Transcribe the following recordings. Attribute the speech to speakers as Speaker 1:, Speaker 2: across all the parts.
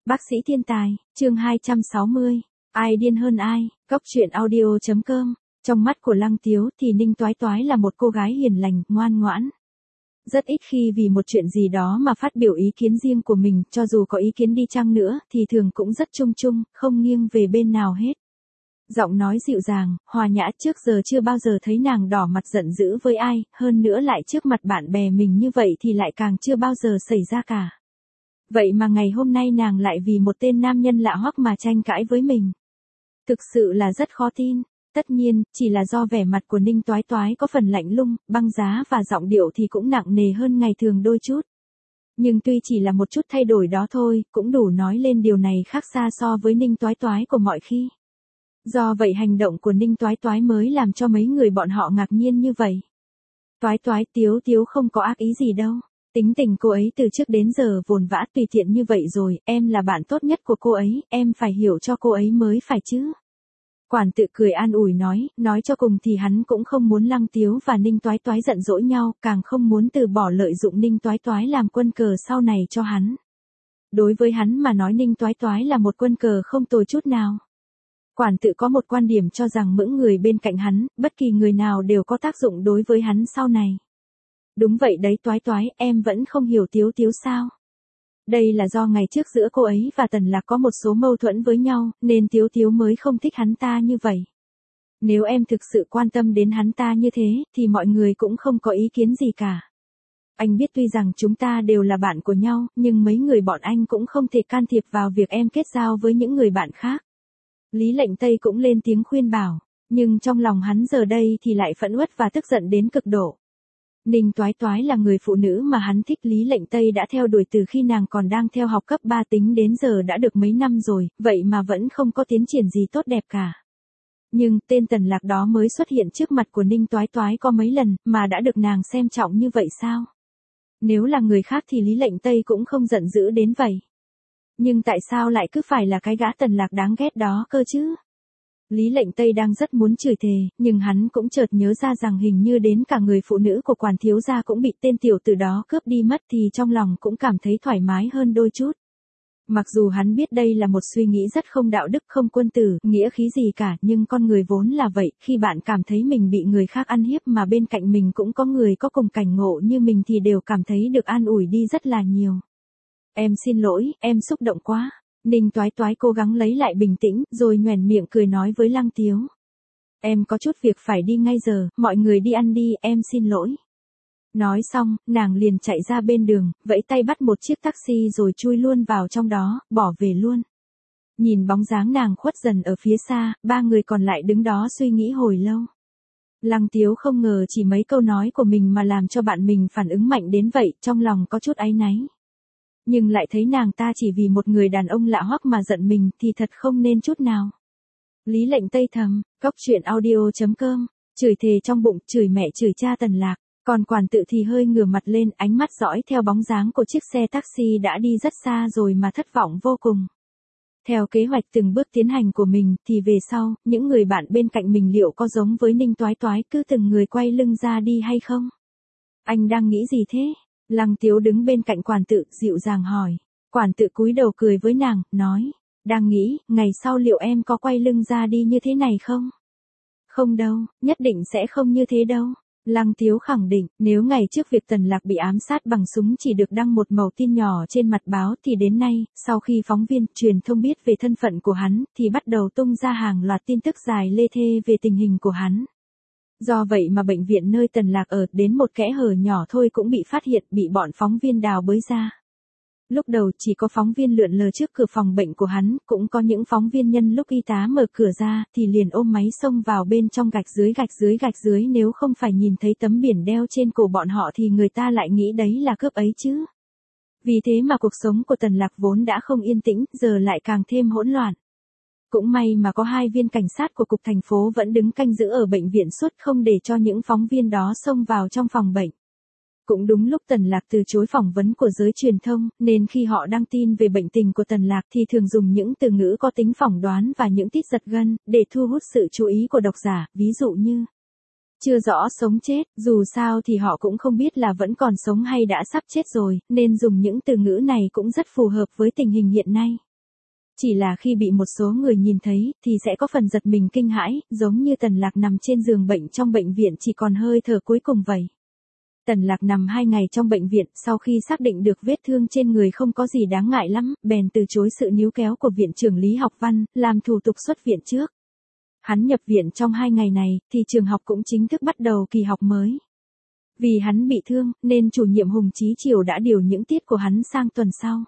Speaker 1: Bác sĩ thiên tài, chương 260, ai điên hơn ai, Cốc truyện audio.com. Trong mắt của Lăng Tiếu thì Ninh Toái Toái là một cô gái hiền lành, ngoan ngoãn. Rất ít khi vì một chuyện gì đó mà phát biểu ý kiến riêng của mình, cho dù có ý kiến đi chăng nữa thì thường cũng rất chung chung, không nghiêng về bên nào hết. Giọng nói dịu dàng, hòa nhã, trước giờ chưa bao giờ thấy nàng đỏ mặt giận dữ với ai, hơn nữa lại trước mặt bạn bè mình như vậy thì lại càng chưa bao giờ xảy ra cả. Vậy mà ngày hôm nay nàng lại vì một tên nam nhân lạ hoắc mà tranh cãi với mình. Thực sự là rất khó tin. Tất nhiên, chỉ là do vẻ mặt của Ninh Toái Toái có phần lạnh lùng, băng giá và giọng điệu thì cũng nặng nề hơn ngày thường đôi chút. Nhưng tuy chỉ là một chút thay đổi đó thôi, cũng đủ nói lên điều này khác xa so với Ninh Toái Toái của mọi khi. Do vậy hành động của Ninh Toái Toái mới làm cho mấy người bọn họ ngạc nhiên như vậy. Toái Toái, Tiếu không có ác ý gì đâu. Tính tình cô ấy từ trước đến giờ vồn vã tùy tiện như vậy rồi, em là bạn tốt nhất của cô ấy, em phải hiểu cho cô ấy mới phải chứ. Quản tự cười an ủi nói cho cùng thì hắn cũng không muốn Lăng Tiếu và Ninh Toái Toái giận dỗi nhau, càng không muốn từ bỏ lợi dụng Ninh Toái Toái làm quân cờ sau này cho hắn. Đối với hắn mà nói Ninh Toái Toái là một quân cờ không tồi chút nào. Quản tự có một quan điểm cho rằng những người bên cạnh hắn, bất kỳ người nào đều có tác dụng đối với hắn sau này. Đúng vậy đấy Toái Toái, em vẫn không hiểu Tiếu sao. Đây là do ngày trước giữa cô ấy và Tần Lạc có một số mâu thuẫn với nhau, nên Tiếu mới không thích hắn ta như vậy. Nếu em thực sự quan tâm đến hắn ta như thế, thì mọi người cũng không có ý kiến gì cả. Anh biết tuy rằng chúng ta đều là bạn của nhau, nhưng mấy người bọn anh cũng không thể can thiệp vào việc em kết giao với những người bạn khác. Lý Lệnh Tây cũng lên tiếng khuyên bảo, nhưng trong lòng hắn giờ đây thì lại phẫn uất và tức giận đến cực độ. Ninh Toái Toái là người phụ nữ mà hắn thích, Lý Lệnh Tây đã theo đuổi từ khi nàng còn đang theo học cấp 3 tính đến giờ đã được mấy năm rồi, vậy mà vẫn không có tiến triển gì tốt đẹp cả. Nhưng tên Tần Lạc đó mới xuất hiện trước mặt của Ninh Toái Toái có mấy lần, mà đã được nàng xem trọng như vậy sao? Nếu là người khác thì Lý Lệnh Tây cũng không giận dữ đến vậy. Nhưng tại sao lại cứ phải là cái gã Tần Lạc đáng ghét đó cơ chứ? Lý Lệnh Tây đang rất muốn chửi thề, nhưng hắn cũng chợt nhớ ra rằng hình như đến cả người phụ nữ của Quản thiếu gia cũng bị tên tiểu tử đó cướp đi mất, thì trong lòng cũng cảm thấy thoải mái hơn đôi chút. Mặc dù hắn biết đây là một suy nghĩ rất không đạo đức, không quân tử, nghĩa khí gì cả, nhưng con người vốn là vậy, khi bạn cảm thấy mình bị người khác ăn hiếp mà bên cạnh mình cũng có người có cùng cảnh ngộ như mình thì đều cảm thấy được an ủi đi rất là nhiều. Em xin lỗi, em xúc động quá. Ninh Toái Toái cố gắng lấy lại bình tĩnh, rồi nhoẻn miệng cười nói với Lăng Tiếu. Em có chút việc phải đi ngay giờ, mọi người đi ăn đi, em xin lỗi. Nói xong, nàng liền chạy ra bên đường, vẫy tay bắt một chiếc taxi rồi chui luôn vào trong đó, bỏ về luôn. Nhìn bóng dáng nàng khuất dần ở phía xa, ba người còn lại đứng đó suy nghĩ hồi lâu. Lăng Tiếu không ngờ chỉ mấy câu nói của mình mà làm cho bạn mình phản ứng mạnh đến vậy, trong lòng có chút áy náy. Nhưng lại thấy nàng ta chỉ vì một người đàn ông lạ hoắc mà giận mình thì thật không nên chút nào. Lý Lệnh Tây thầm, Cốc truyện audio.com, chửi thề trong bụng, chửi mẹ chửi cha Tần Lạc, còn Quản tự thì hơi ngửa mặt lên, ánh mắt dõi theo bóng dáng của chiếc xe taxi đã đi rất xa rồi mà thất vọng vô cùng. Theo kế hoạch từng bước tiến hành của mình thì về sau, những người bạn bên cạnh mình liệu có giống với Ninh Toái Toái cứ từng người quay lưng ra đi hay không? Anh đang nghĩ gì thế? Lăng Tiếu đứng bên cạnh Quản tự, dịu dàng hỏi. Quản tự cúi đầu cười với nàng, nói, đang nghĩ, ngày sau liệu em có quay lưng ra đi như thế này không? Không đâu, nhất định sẽ không như thế đâu. Lăng Tiếu khẳng định, nếu ngày trước việc Tần Lạc bị ám sát bằng súng chỉ được đăng một mẩu tin nhỏ trên mặt báo thì đến nay, sau khi phóng viên, truyền thông biết về thân phận của hắn, thì bắt đầu tung ra hàng loạt tin tức dài lê thê về tình hình của hắn. Do vậy mà bệnh viện nơi Tần Lạc ở đến một kẽ hở nhỏ thôi cũng bị phát hiện, bị bọn phóng viên đào bới ra. Lúc đầu chỉ có phóng viên lượn lờ trước cửa phòng bệnh của hắn, cũng có những phóng viên nhân lúc y tá mở cửa ra thì liền ôm máy xông vào bên trong gạch dưới, nếu không phải nhìn thấy tấm biển đeo trên cổ bọn họ thì người ta lại nghĩ đấy là cướp ấy chứ. Vì thế mà cuộc sống của Tần Lạc vốn đã không yên tĩnh, giờ lại càng thêm hỗn loạn. Cũng may mà có 2 viên cảnh sát của cục thành phố vẫn đứng canh giữ ở bệnh viện suốt không để cho những phóng viên đó xông vào trong phòng bệnh. Cũng đúng lúc Tần Lạc từ chối phỏng vấn của giới truyền thông, nên khi họ đăng tin về bệnh tình của Tần Lạc thì thường dùng những từ ngữ có tính phỏng đoán và những tít giật gân, để thu hút sự chú ý của độc giả, ví dụ như chưa rõ sống chết, dù sao thì họ cũng không biết là vẫn còn sống hay đã sắp chết rồi, nên dùng những từ ngữ này cũng rất phù hợp với tình hình hiện nay. Chỉ là khi bị một số người nhìn thấy, thì sẽ có phần giật mình kinh hãi, giống như Tần Lạc nằm trên giường bệnh trong bệnh viện chỉ còn hơi thở cuối cùng vậy. Tần Lạc nằm 2 ngày trong bệnh viện, sau khi xác định được vết thương trên người không có gì đáng ngại lắm, bèn từ chối sự níu kéo của viện trưởng Lý Học Văn, làm thủ tục xuất viện trước. Hắn nhập viện trong 2 ngày này, thì trường học cũng chính thức bắt đầu kỳ học mới. Vì hắn bị thương, nên chủ nhiệm Hùng Chí Triều đã điều những tiết của hắn sang tuần sau.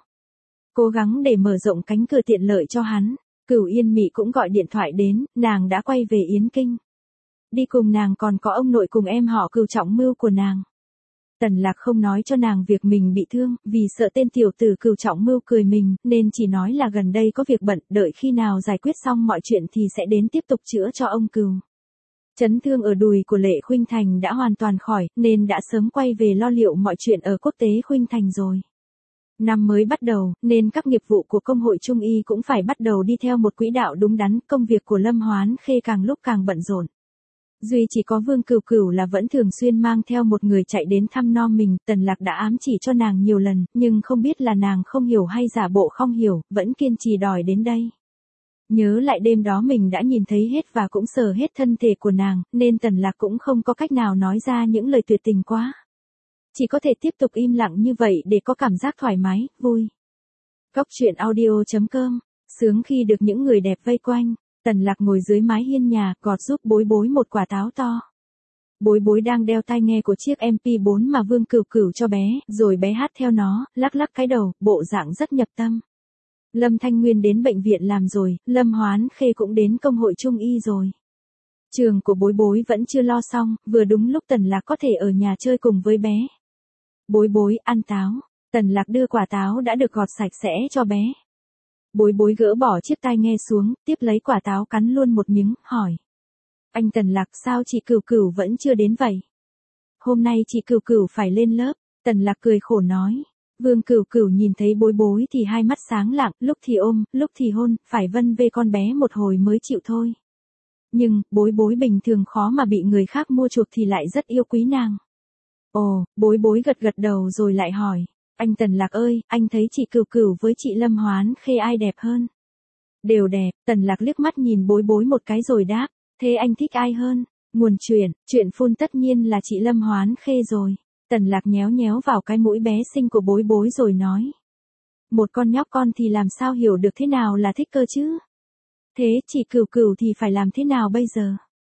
Speaker 1: Cố gắng để mở rộng cánh cửa tiện lợi cho hắn. Cửu Yên Mị cũng gọi điện thoại đến, nàng đã quay về Yến Kinh. Đi cùng nàng còn có ông nội cùng em họ Cửu Trọng Mưu của nàng. Tần Lạc không nói cho nàng việc mình bị thương, vì sợ tên tiểu tử Cửu Trọng Mưu cười mình, nên chỉ nói là gần đây có việc bận, đợi khi nào giải quyết xong mọi chuyện thì sẽ đến tiếp tục chữa cho ông Cửu. Chấn thương ở đùi của Lệ Khuynh Thành đã hoàn toàn khỏi, nên đã sớm quay về lo liệu mọi chuyện ở quốc tế Khuynh Thành rồi. Năm mới bắt đầu, nên các nghiệp vụ của công hội Trung y cũng phải bắt đầu đi theo một quỹ đạo đúng đắn, công việc của Lâm Hoán Khê càng lúc càng bận rộn. Duy chỉ có Vương Cửu Cửu là vẫn thường xuyên mang theo một người chạy đến thăm nom mình, Tần Lạc đã ám chỉ cho nàng nhiều lần, nhưng không biết là nàng không hiểu hay giả bộ không hiểu, vẫn kiên trì đòi đến đây. Nhớ lại đêm đó mình đã nhìn thấy hết và cũng sờ hết thân thể của nàng, nên Tần Lạc cũng không có cách nào nói ra những lời tuyệt tình quá. Chỉ có thể tiếp tục im lặng như vậy để có cảm giác thoải mái, vui. Cốc truyện audio.com, sướng khi được những người đẹp vây quanh. Tần Lạc ngồi dưới mái hiên nhà, gọt giúp Bối Bối một quả táo to. Bối Bối đang đeo tai nghe của chiếc MP4 mà Vương Cửu Cửu cho bé, rồi bé hát theo nó, lắc lắc cái đầu, bộ dạng rất nhập tâm. Lâm Thanh Nguyên đến bệnh viện làm rồi, Lâm Hoán Khê cũng đến công hội Trung y rồi. Trường của Bối Bối vẫn chưa lo xong, vừa đúng lúc Tần Lạc có thể ở nhà chơi cùng với bé. Bối Bối ăn táo. Tần Lạc đưa quả táo đã được gọt sạch sẽ cho bé. Bối Bối gỡ bỏ chiếc tai nghe xuống, tiếp lấy quả táo cắn luôn một miếng, hỏi. Anh Tần Lạc, sao chị Cửu Cửu vẫn chưa đến vậy? Hôm nay chị Cửu Cửu phải lên lớp. Tần Lạc cười khổ nói. Vương Cửu Cửu nhìn thấy Bối Bối thì hai mắt sáng lạng, lúc thì ôm, lúc thì hôn, phải vân vê con bé một hồi mới chịu thôi. Nhưng, Bối Bối bình thường khó mà bị người khác mua chuộc thì lại rất yêu quý nàng. Ồ, Bối Bối gật gật đầu rồi lại hỏi. Anh Tần Lạc ơi, anh thấy chị Cửu Cửu với chị Lâm Hoán Khê ai đẹp hơn? Đều đẹp. Tần Lạc liếc mắt nhìn Bối Bối một cái rồi đáp. Thế anh thích ai hơn? Nguồn chuyện phun tất nhiên là chị Lâm Hoán Khê rồi. Tần Lạc nhéo nhéo vào cái mũi bé xinh của Bối Bối rồi nói. Một con nhóc con thì làm sao hiểu được thế nào là thích cơ chứ? Thế chị Cửu Cửu thì phải làm thế nào bây giờ?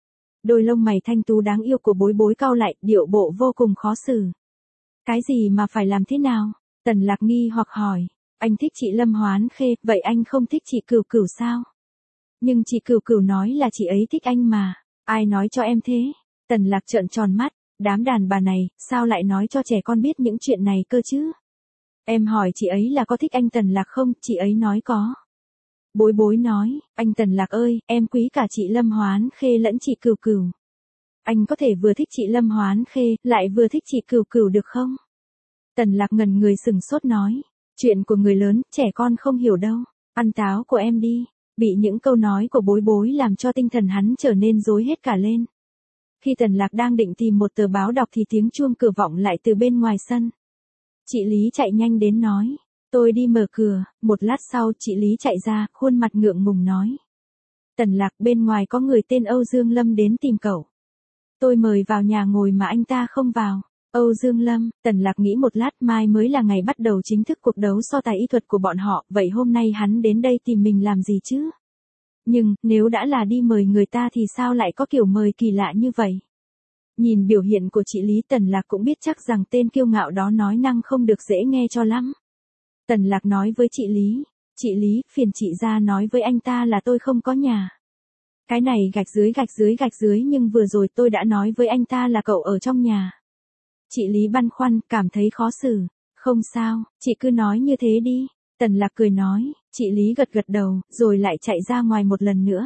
Speaker 1: Đôi lông mày thanh tú đáng yêu của Bối Bối cau lại, điệu bộ vô cùng khó xử. Cái gì mà phải làm thế nào? Tần Lạc nghi hoặc hỏi. Anh thích chị Lâm Hoán Khê, vậy anh không thích chị Cửu Cửu sao? Nhưng chị Cửu Cửu nói là chị ấy thích anh mà. Ai nói cho em thế? Tần Lạc trợn tròn mắt. Đám đàn bà này, sao lại nói cho trẻ con biết những chuyện này cơ chứ? Em hỏi chị ấy là có thích anh Tần Lạc không, chị ấy nói có. Bối Bối nói, anh Tần Lạc ơi, em quý cả chị Lâm Hoán Khê lẫn chị Cửu Cửu. Anh có thể vừa thích chị Lâm Hoán Khê, lại vừa thích chị Cửu Cửu được không? Tần Lạc ngần người sừng sốt nói, chuyện của người lớn, trẻ con không hiểu đâu. Ăn táo của em đi. Bị những câu nói của Bối Bối làm cho tinh thần hắn trở nên rối hết cả lên. Khi Tần Lạc đang định tìm một tờ báo đọc thì tiếng chuông cửa vọng lại từ bên ngoài sân. Chị Lý chạy nhanh đến nói. Tôi đi mở cửa. Một lát sau chị Lý chạy ra, khuôn mặt ngượng ngùng nói. Tần Lạc, bên ngoài có người tên Âu Dương Lâm đến tìm cậu. Tôi mời vào nhà ngồi mà anh ta không vào. Âu Dương Lâm. Tần Lạc nghĩ một lát, mai mới là ngày bắt đầu chính thức cuộc đấu so tài y thuật của bọn họ, vậy hôm nay hắn đến đây tìm mình làm gì chứ? Nhưng, nếu đã là đi mời người ta thì sao lại có kiểu mời kỳ lạ như vậy? Nhìn biểu hiện của chị Lý, Tần Lạc cũng biết chắc rằng tên kiêu ngạo đó nói năng không được dễ nghe cho lắm. Tần Lạc nói với chị Lý, phiền chị ra nói với anh ta là tôi không có nhà. Cái này gạch dưới nhưng vừa rồi tôi đã nói với anh ta là cậu ở trong nhà. Chị Lý băn khoăn, cảm thấy khó xử. Không sao, chị cứ nói như thế đi. Tần Lạc cười nói, chị Lý gật gật đầu, rồi lại chạy ra ngoài một lần nữa.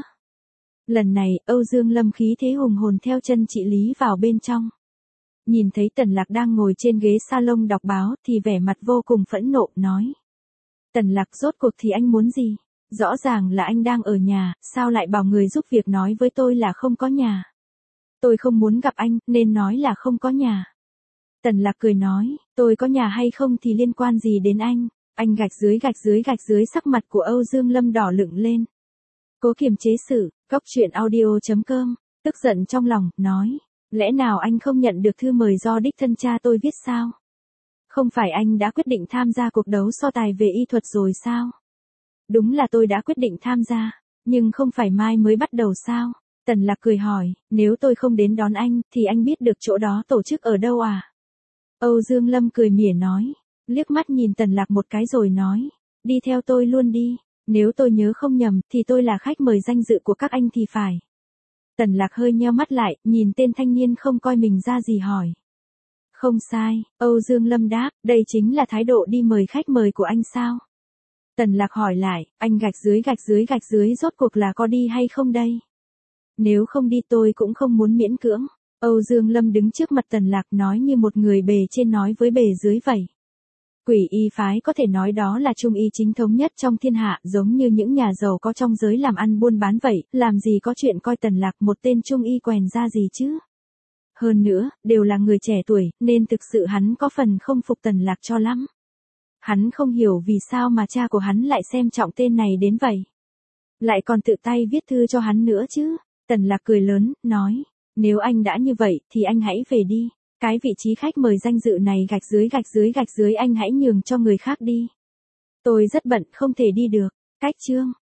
Speaker 1: Lần này, Âu Dương Lâm khí thế hùng hồn theo chân chị Lý vào bên trong. Nhìn thấy Tần Lạc đang ngồi trên ghế salon đọc báo thì vẻ mặt vô cùng phẫn nộ, nói. Tần Lạc, rốt cuộc thì anh muốn gì? Rõ ràng là anh đang ở nhà, sao lại bảo người giúp việc nói với tôi là không có nhà? Tôi không muốn gặp anh, nên nói là không có nhà. Tần Lạc cười nói, tôi có nhà hay không thì liên quan gì đến anh? Anh gạch dưới sắc mặt của Âu Dương Lâm đỏ lựng lên. Cố kiềm chế sự, cóc truyện audio.com, tức giận trong lòng, nói. Lẽ nào anh không nhận được thư mời do đích thân cha tôi viết sao? Không phải anh đã quyết định tham gia cuộc đấu so tài về y thuật rồi sao? Đúng là tôi đã quyết định tham gia, nhưng không phải mai mới bắt đầu sao? Tần Lạc cười hỏi, nếu tôi không đến đón anh, thì anh biết được chỗ đó tổ chức ở đâu à? Âu Dương Lâm cười mỉa nói, liếc mắt nhìn Tần Lạc một cái rồi nói, đi theo tôi luôn đi, nếu tôi nhớ không nhầm thì tôi là khách mời danh dự của các anh thì phải. Tần Lạc hơi nheo mắt lại, nhìn tên thanh niên không coi mình ra gì hỏi. Không sai, Âu Dương Lâm đáp, đây chính là thái độ đi mời khách mời của anh sao? Tần Lạc hỏi lại, anh gạch dưới rốt cuộc là có đi hay không đây? Nếu không đi tôi cũng không muốn miễn cưỡng. Âu Dương Lâm đứng trước mặt Tần Lạc nói như một người bề trên nói với bề dưới vậy. Quỷ y phái có thể nói đó là trung y chính thống nhất trong thiên hạ, giống như những nhà giàu có trong giới làm ăn buôn bán vậy, làm gì có chuyện coi Tần Lạc một tên trung y quèn ra gì chứ. Hơn nữa, đều là người trẻ tuổi, nên thực sự hắn có phần không phục Tần Lạc cho lắm. Hắn không hiểu vì sao mà cha của hắn lại xem trọng tên này đến vậy. Lại còn tự tay viết thư cho hắn nữa chứ. Tần Lạc cười lớn, nói, nếu anh đã như vậy thì anh hãy về đi. Cái vị trí khách mời danh dự này gạch dưới anh hãy nhường cho người khác đi. Tôi rất bận không thể đi được. Cách chương.